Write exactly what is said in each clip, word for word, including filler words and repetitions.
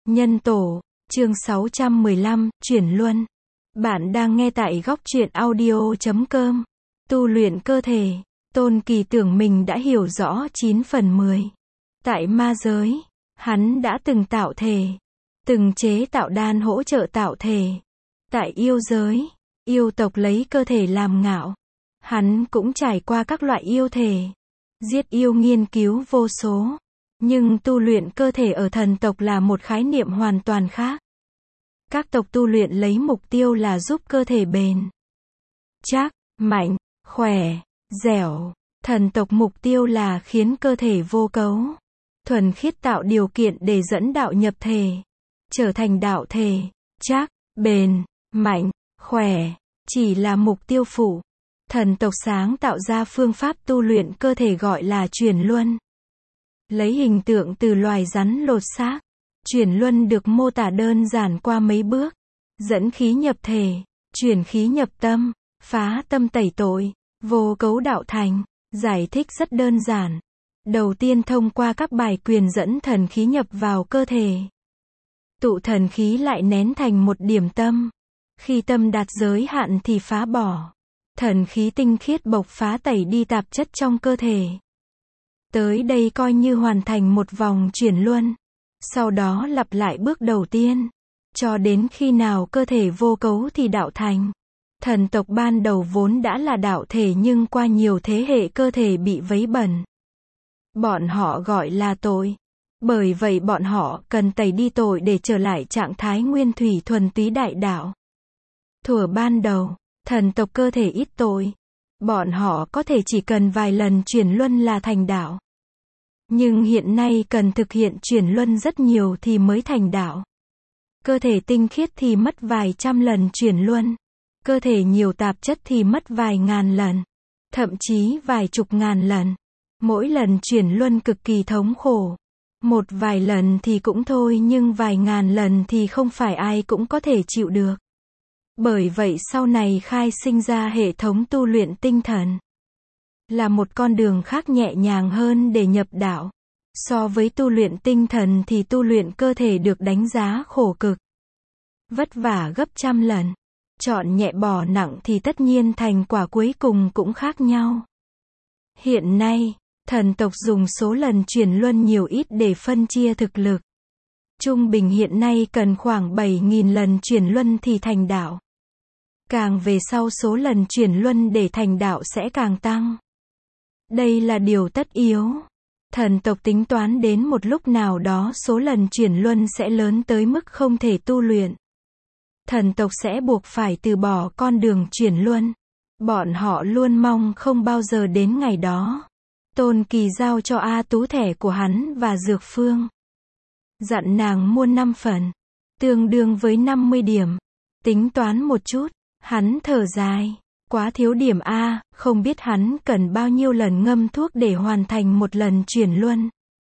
Nhân tổ, chương sáu trăm mười lăm, chuyển luân. Bạn đang nghe tại góc truyện audio chấm com. Tu luyện cơ thể. Tôn Kỳ tưởng mình đã hiểu rõ chín phần mười. Tại ma giới, hắn đã từng tạo thể, từng chế tạo đan hỗ trợ tạo thể. Tại yêu giới, yêu tộc lấy cơ thể làm ngạo. Hắn cũng trải qua các loại yêu thể, giết yêu nghiên cứu vô số. Nhưng tu luyện cơ thể ở thần tộc là một khái niệm hoàn toàn khác. Các tộc tu luyện lấy mục tiêu là giúp cơ thể bền chắc, mạnh, khỏe, dẻo. Thần tộc mục tiêu là khiến cơ thể vô cấu, thuần khiết, tạo điều kiện để dẫn đạo nhập thể, trở thành đạo thể, chắc, bền, mạnh, khỏe, chỉ là mục tiêu phụ. Thần tộc sáng tạo ra phương pháp tu luyện cơ thể gọi là chuyển luân. Lấy hình tượng từ loài rắn lột xác, chuyển luân được mô tả đơn giản qua mấy bước: dẫn khí nhập thể, chuyển khí nhập tâm, phá tâm tẩy tội, vô cấu đạo thành. Giải thích rất đơn giản. Đầu tiên thông qua các bài quyền dẫn thần khí nhập vào cơ thể. Tụ thần khí lại nén thành một điểm tâm. Khi tâm đạt giới hạn thì phá bỏ. Thần khí tinh khiết bộc phá tẩy đi tạp chất trong cơ thể. Tới đây coi như hoàn thành một vòng chuyển luân. Sau đó lặp lại bước đầu tiên, cho đến khi nào cơ thể vô cấu thì đạo thành. Thần tộc ban đầu vốn đã là đạo thể nhưng qua nhiều thế hệ cơ thể bị vấy bẩn. Bọn họ gọi là tội. Bởi vậy bọn họ cần tẩy đi tội để trở lại trạng thái nguyên thủy thuần túy đại đạo. Thuở ban đầu, thần tộc cơ thể ít tội. Bọn họ có thể chỉ cần vài lần chuyển luân là thành đạo. Nhưng hiện nay cần thực hiện chuyển luân rất nhiều thì mới thành đạo. Cơ thể tinh khiết thì mất vài trăm lần chuyển luân. Cơ thể nhiều tạp chất thì mất vài ngàn lần, thậm chí vài chục ngàn lần. Mỗi lần chuyển luân cực kỳ thống khổ. Một vài lần thì cũng thôi nhưng vài ngàn lần thì không phải ai cũng có thể chịu được. Bởi vậy sau này khai sinh ra hệ thống tu luyện tinh thần. Là một con đường khác nhẹ nhàng hơn để nhập đạo. So với tu luyện tinh thần thì tu luyện cơ thể được đánh giá khổ cực, vất vả gấp trăm lần. Chọn nhẹ bỏ nặng thì tất nhiên thành quả cuối cùng cũng khác nhau. Hiện nay, thần tộc dùng số lần chuyển luân nhiều ít để phân chia thực lực. Trung bình hiện nay cần khoảng bảy nghìn lần chuyển luân thì thành đạo. Càng về sau số lần chuyển luân để thành đạo sẽ càng tăng. Đây là điều tất yếu. Thần tộc tính toán đến một lúc nào đó số lần chuyển luân sẽ lớn tới mức không thể tu luyện. Thần tộc sẽ buộc phải từ bỏ con đường chuyển luân. Bọn họ luôn mong không bao giờ đến ngày đó. Tôn Kỳ giao cho A Tú thẻ của hắn và dược phương. Dặn nàng mua năm phần, tương đương với năm mươi điểm. Tính toán một chút, hắn thở dài. Quá thiếu điểm A, không biết hắn cần bao nhiêu lần ngâm thuốc để hoàn thành một lần chuyển luân.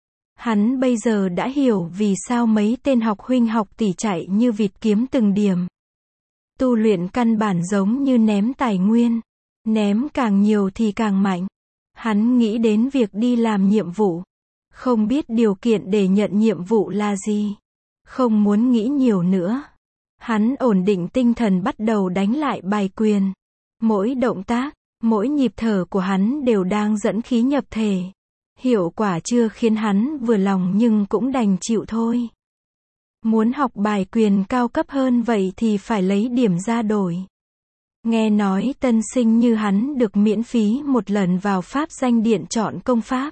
Hắn bây giờ đã hiểu vì sao mấy tên học huynh học tỷ chạy như vịt kiếm từng điểm. Tu luyện căn bản giống như ném tài nguyên. Ném càng nhiều thì càng mạnh. Hắn nghĩ đến việc đi làm nhiệm vụ. Không biết điều kiện để nhận nhiệm vụ là gì. Không muốn nghĩ nhiều nữa. Hắn ổn định tinh thần bắt đầu đánh lại bài quyền. Mỗi động tác, mỗi nhịp thở của hắn đều đang dẫn khí nhập thể. Hiệu quả chưa khiến hắn vừa lòng nhưng cũng đành chịu thôi. Muốn học bài quyền cao cấp hơn vậy thì phải lấy điểm ra đổi. Nghe nói tân sinh như hắn được miễn phí một lần vào pháp danh điện chọn công pháp.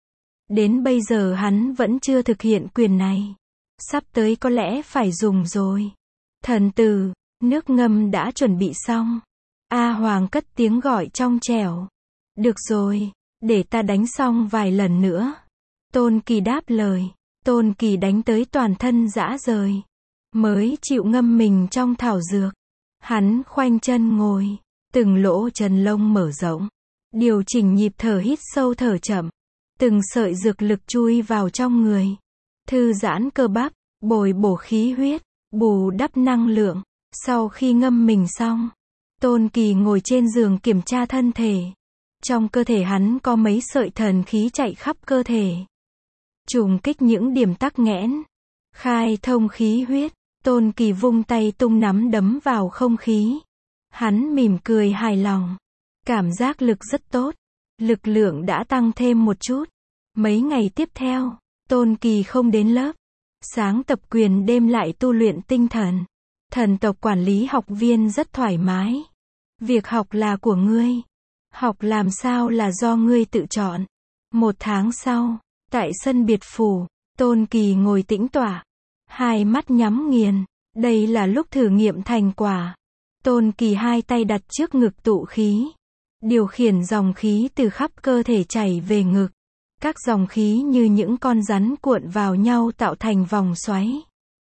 Đến bây giờ hắn vẫn chưa thực hiện quyền này. Sắp tới có lẽ phải dùng rồi. Thần tử, nước ngâm đã chuẩn bị xong. A Hoàng cất tiếng gọi trong trẻo. Được rồi, để ta đánh xong vài lần nữa. Tôn Kỳ đáp lời. Tôn Kỳ đánh tới toàn thân rã rời. Mới chịu ngâm mình trong thảo dược. Hắn khoanh chân ngồi. Từng lỗ chân lông mở rộng. Điều chỉnh nhịp thở hít sâu thở chậm. Từng sợi dược lực chui vào trong người. Thư giãn cơ bắp, bồi bổ khí huyết, bù đắp năng lượng. Sau khi ngâm mình xong, Tôn Kỳ ngồi trên giường kiểm tra thân thể. Trong cơ thể hắn có mấy sợi thần khí chạy khắp cơ thể. Trùng kích những điểm tắc nghẽn. Khai thông khí huyết, Tôn Kỳ vung tay tung nắm đấm vào không khí. Hắn mỉm cười hài lòng. Cảm giác lực rất tốt. Lực lượng đã tăng thêm một chút. Mấy ngày tiếp theo, Tôn Kỳ không đến lớp. Sáng tập quyền đêm lại tu luyện tinh thần. Thần tộc quản lý học viên rất thoải mái. Việc học là của ngươi. Học làm sao là do ngươi tự chọn. Một tháng sau, tại sân biệt phủ, Tôn Kỳ ngồi tĩnh tọa. Hai mắt nhắm nghiền. Đây là lúc thử nghiệm thành quả. Tôn Kỳ hai tay đặt trước ngực tụ khí. Điều khiển dòng khí từ khắp cơ thể chảy về ngực. Các dòng khí như những con rắn cuộn vào nhau tạo thành vòng xoáy.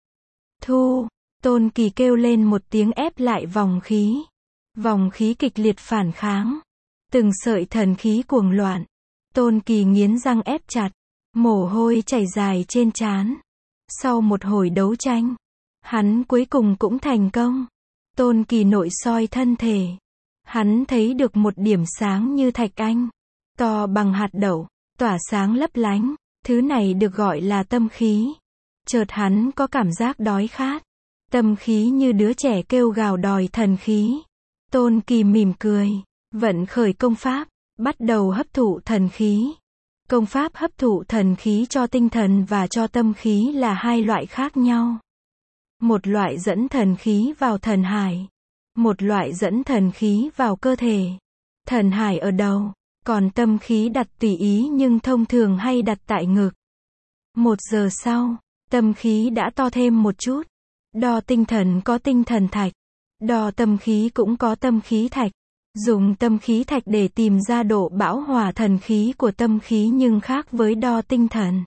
Thu, Tôn Kỳ kêu lên một tiếng ép lại vòng khí. Vòng khí kịch liệt phản kháng. Từng sợi thần khí cuồng loạn. Tôn Kỳ nghiến răng ép chặt. Mồ hôi chảy dài trên trán. Sau một hồi đấu tranh, hắn cuối cùng cũng thành công. Tôn Kỳ nội soi thân thể. Hắn thấy được một điểm sáng như thạch anh. To bằng hạt đậu, tỏa sáng lấp lánh. Thứ này được gọi là tâm khí. Chợt hắn có cảm giác đói khát. Tâm khí như đứa trẻ kêu gào đòi thần khí. Tôn Kỳ mỉm cười. Vận khởi công pháp. Bắt đầu hấp thụ thần khí. Công pháp hấp thụ thần khí cho tinh thần và cho tâm khí là hai loại khác nhau. Một loại dẫn thần khí vào thần hải. Một loại dẫn thần khí vào cơ thể. Thần hải ở đầu, còn tâm khí đặt tùy ý nhưng thông thường hay đặt tại ngực. Một giờ sau, tâm khí đã to thêm một chút. Đo tinh thần có tinh thần thạch. Đo tâm khí cũng có tâm khí thạch. Dùng tâm khí thạch để tìm ra độ bão hòa thần khí của tâm khí nhưng khác với đo tinh thần.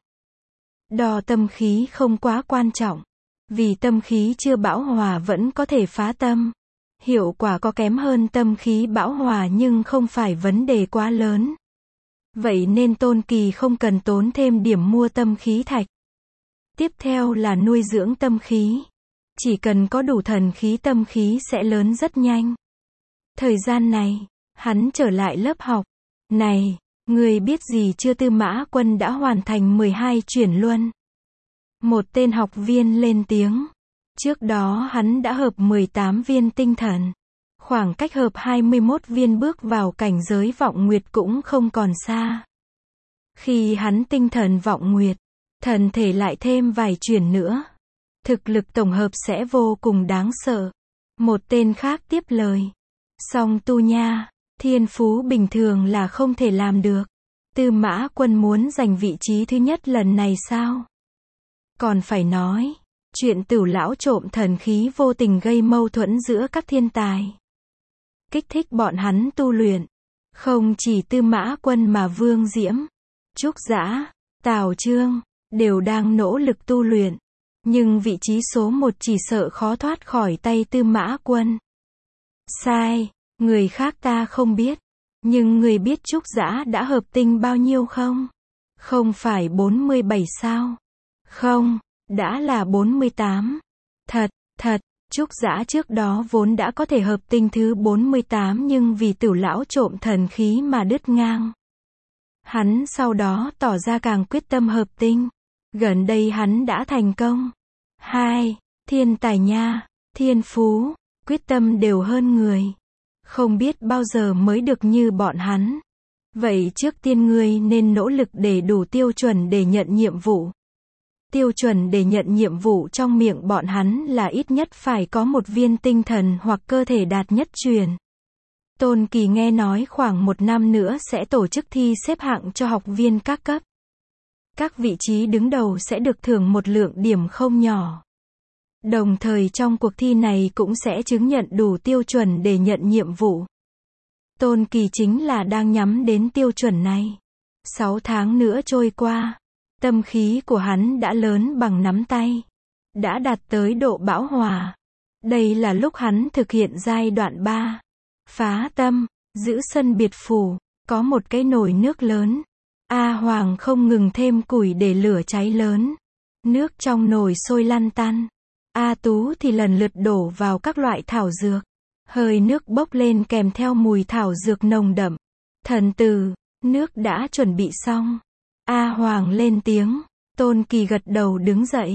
Đo tâm khí không quá quan trọng. Vì tâm khí chưa bão hòa vẫn có thể phá tâm. Hiệu quả có kém hơn tâm khí bão hòa nhưng không phải vấn đề quá lớn. Vậy nên Tôn Kỳ không cần tốn thêm điểm mua tâm khí thạch. Tiếp theo là nuôi dưỡng tâm khí. Chỉ cần có đủ thần khí tâm khí sẽ lớn rất nhanh. Thời gian này, hắn trở lại lớp học. Này, người biết gì chưa Tư Mã Quân đã hoàn thành mười hai chuyển luân. Một tên học viên lên tiếng. Trước đó hắn đã hợp mười tám viên tinh thần. Khoảng cách hợp hai mươi mốt viên bước vào cảnh giới vọng nguyệt cũng không còn xa. Khi hắn tinh thần vọng nguyệt, thần thể lại thêm vài chuyển nữa. Thực lực tổng hợp sẽ vô cùng đáng sợ. Một tên khác tiếp lời. Song tu nha, thiên phú bình thường là không thể làm được. Tư Mã Quân muốn giành vị trí thứ nhất lần này sao? Còn phải nói, chuyện Tửu lão trộm thần khí vô tình gây mâu thuẫn giữa các thiên tài. Kích thích bọn hắn tu luyện. Không chỉ Tư Mã Quân mà Vương Diễm, Trúc Dã, Tào Chương, đều đang nỗ lực tu luyện. Nhưng vị trí số một chỉ sợ khó thoát khỏi tay Tư Mã Quân. Sai, người khác ta không biết. Nhưng người biết Trúc Dã đã hợp tinh bao nhiêu không? Không phải bốn mươi bảy sao? Không, đã là bốn mươi tám. Thật, thật, Trúc Dã trước đó vốn đã có thể hợp tinh thứ bốn mươi tám nhưng vì Tửu lão trộm thần khí mà đứt ngang. Hắn sau đó tỏ ra càng quyết tâm hợp tinh. Gần đây hắn đã thành công. Hai, thiên tài nha, thiên phú, quyết tâm đều hơn người. Không biết bao giờ mới được như bọn hắn. Vậy trước tiên ngươi nên nỗ lực để đủ tiêu chuẩn để nhận nhiệm vụ. Tiêu chuẩn để nhận nhiệm vụ trong miệng bọn hắn là ít nhất phải có một viên tinh thần hoặc cơ thể đạt nhất truyền. Tôn Kỳ nghe nói khoảng một năm nữa sẽ tổ chức thi xếp hạng cho học viên các cấp. Các vị trí đứng đầu sẽ được thưởng một lượng điểm không nhỏ. Đồng thời trong cuộc thi này cũng sẽ chứng nhận đủ tiêu chuẩn để nhận nhiệm vụ. Tôn Kỳ chính là đang nhắm đến tiêu chuẩn này. Sáu tháng nữa trôi qua, tâm khí của hắn đã lớn bằng nắm tay. Đã đạt tới độ bão hòa. Đây là lúc hắn thực hiện giai đoạn ba. Phá tâm, giữ sân biệt phủ, có một cái nồi nước lớn. A Hoàng không ngừng thêm củi để lửa cháy lớn. Nước trong nồi sôi lăn tăn. A Tú thì lần lượt đổ vào các loại thảo dược. Hơi nước bốc lên kèm theo mùi thảo dược nồng đậm. Thần tử, nước đã chuẩn bị xong. A Hoàng lên tiếng. Tôn Kỳ gật đầu đứng dậy.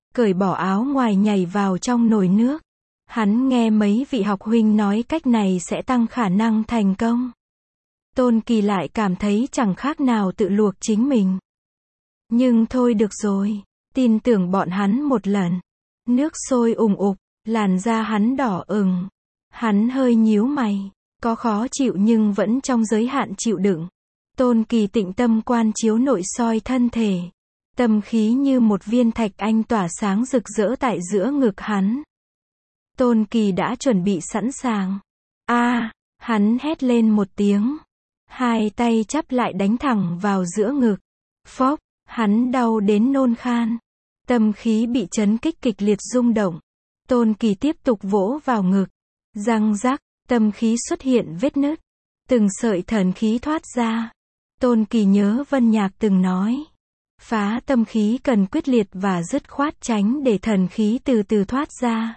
cởi bỏ áo ngoài nhảy vào trong nồi nước. Hắn nghe mấy vị học huynh nói cách này sẽ tăng khả năng thành công. Tôn Kỳ lại cảm thấy chẳng khác nào tự luộc chính mình. Nhưng thôi được rồi, tin tưởng bọn hắn một lần. Nước sôi ùng ục, làn da hắn đỏ ửng. Hắn hơi nhíu mày, có khó chịu nhưng vẫn trong giới hạn chịu đựng. Tôn Kỳ tĩnh tâm quan chiếu nội soi thân thể. Tâm khí như một viên thạch anh tỏa sáng rực rỡ tại giữa ngực hắn. Tôn Kỳ đã chuẩn bị sẵn sàng. A, hắn hét lên một tiếng. Hai tay chắp lại đánh thẳng vào giữa ngực. Phốc, hắn đau đến nôn khan. Tâm khí bị chấn kích kịch liệt rung động. Tôn Kỳ tiếp tục vỗ vào ngực. Răng rắc, tâm khí xuất hiện vết nứt. Từng sợi thần khí thoát ra. Tôn Kỳ nhớ Vân Nhạc từng nói. Phá tâm khí cần quyết liệt và dứt khoát, tránh để thần khí từ từ thoát ra.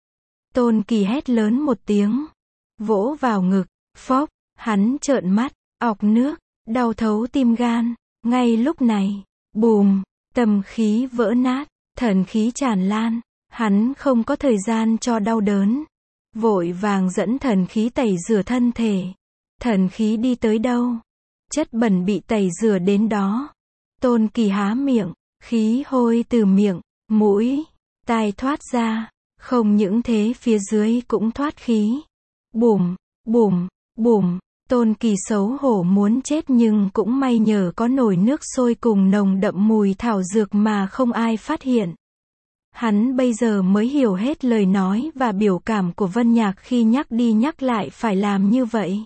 Tôn Kỳ hét lớn một tiếng. Vỗ vào ngực. Phốc, hắn trợn mắt, ọc nước, đau thấu tim gan. Ngay lúc này, bùm, tâm khí vỡ nát, thần khí tràn lan. Hắn không có thời gian cho đau đớn. Vội vàng dẫn thần khí tẩy rửa thân thể. Thần khí đi tới đâu? Chất bẩn bị tẩy rửa đến đó. Tôn Kỳ há miệng, khí hôi từ miệng, mũi, tai thoát ra. Không những thế phía dưới cũng thoát khí. Bùm, bùm, bùm. Tôn Kỳ xấu hổ muốn chết nhưng cũng may nhờ có nồi nước sôi cùng nồng đậm mùi thảo dược mà không ai phát hiện. Hắn bây giờ mới hiểu hết lời nói và biểu cảm của Vân Nhạc khi nhắc đi nhắc lại phải làm như vậy.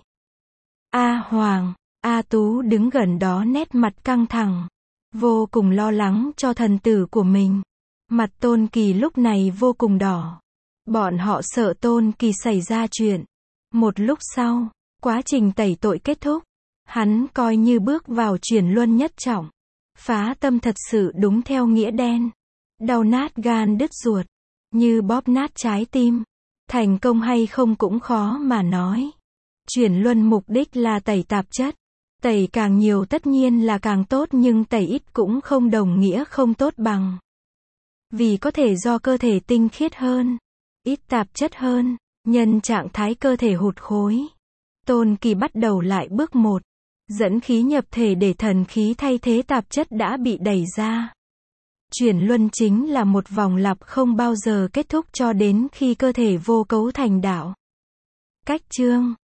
A Hoàng, A Tú đứng gần đó nét mặt căng thẳng, vô cùng lo lắng cho thần tử của mình. Mặt Tôn Kỳ lúc này vô cùng đỏ. Bọn họ sợ Tôn Kỳ xảy ra chuyện. Một lúc sau, quá trình tẩy tội kết thúc. Hắn coi như bước vào chuyển luân nhất trọng. Phá tâm thật sự đúng theo nghĩa đen. Đau nát gan đứt ruột, như bóp nát trái tim. Thành công hay không cũng khó mà nói. Chuyển luân mục đích là tẩy tạp chất. Tẩy càng nhiều tất nhiên là càng tốt, nhưng tẩy ít cũng không đồng nghĩa không tốt bằng. Vì có thể do cơ thể tinh khiết hơn, ít tạp chất hơn, nhân trạng thái cơ thể hụt khối. Tôn Kỳ bắt đầu lại bước một. Dẫn khí nhập thể để thần khí thay thế tạp chất đã bị đẩy ra. Chuyển luân chính là một vòng lặp không bao giờ kết thúc cho đến khi cơ thể vô cấu thành đạo. Cách chương